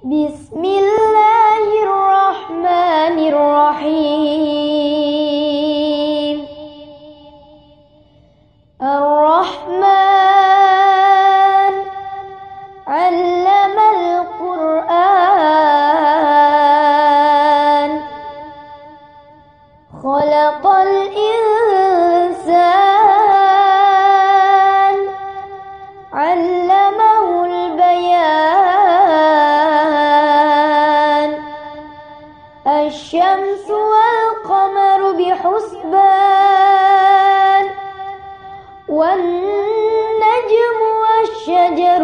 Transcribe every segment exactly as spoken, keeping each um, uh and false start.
بسم الله الرحمن الرحيم. الرحمن علم القرآن خلق الإنسان علمه البيان. الشمس والقمر بحسبان والنجم والشجر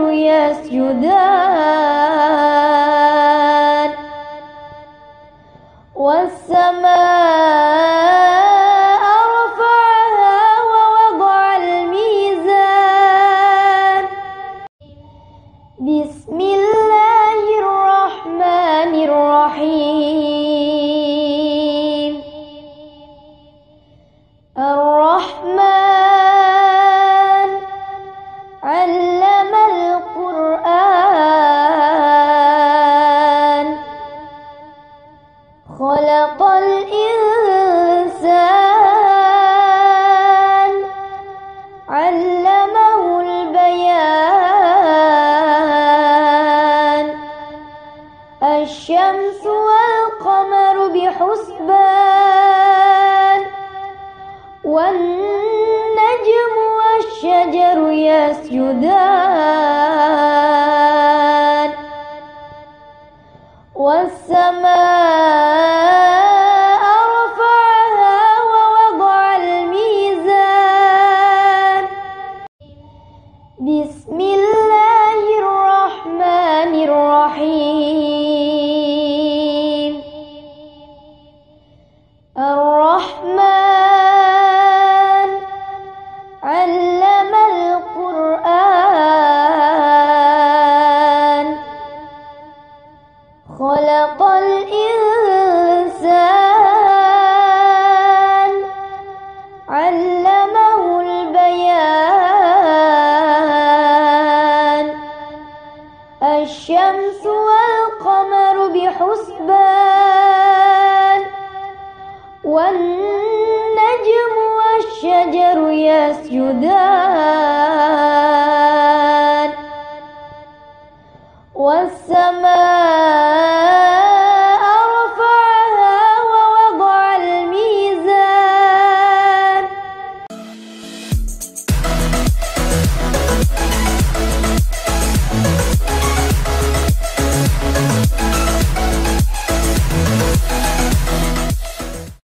يسجدان والسماء رفعها ووضع الميزان. بسم الله الرحمن الرحيم. الرحمن علم القرآن خلق الإنسان علمه البيان. الشمس والقمر بحسبان والنجم والشجر يسجدان والسماء رفعها ووضع الميزان. بسم الله الرحمن الرحيم. الرحمن علم القرآن خلق الإنسان علمه البيان. الشمس والقمر بحسبان والنجم والشجر يسجدان